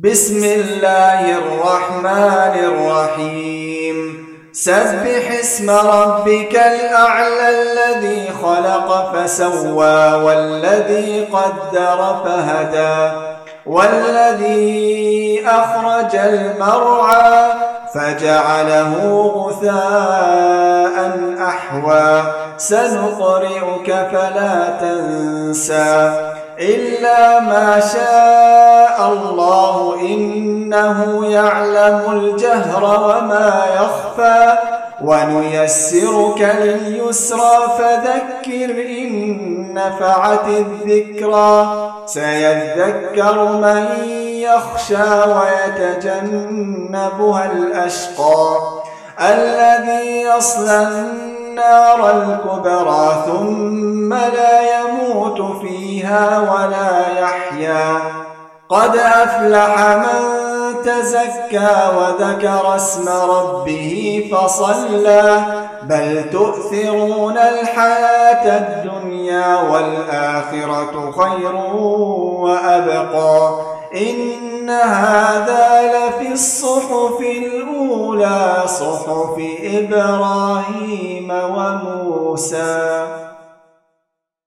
بسم الله الرحمن الرحيم سبح اسم ربك الأعلى الذي خلق فسوى والذي قدر فهدى والذي أخرج المرعى فجعله غثاء أحوى سنقرئك فلا تنسى إلا ما شاء الله إنه يعلم الجهر وما يخفى ونيسرك لليسرى فذكر إن نفعت الذكرى سيذكر من يخشى ويتجنبها الأشقى الذي يصلى النار الكبرى ثم لا يموت فيها ولا يحيا قد أفلح من تزكى وذكر اسم ربه فصلى بل تؤثرون الحياة الدنيا والآخرة خير وأبقى إن هذا لفي الصحف الأولى صحف إبراهيم وموسى.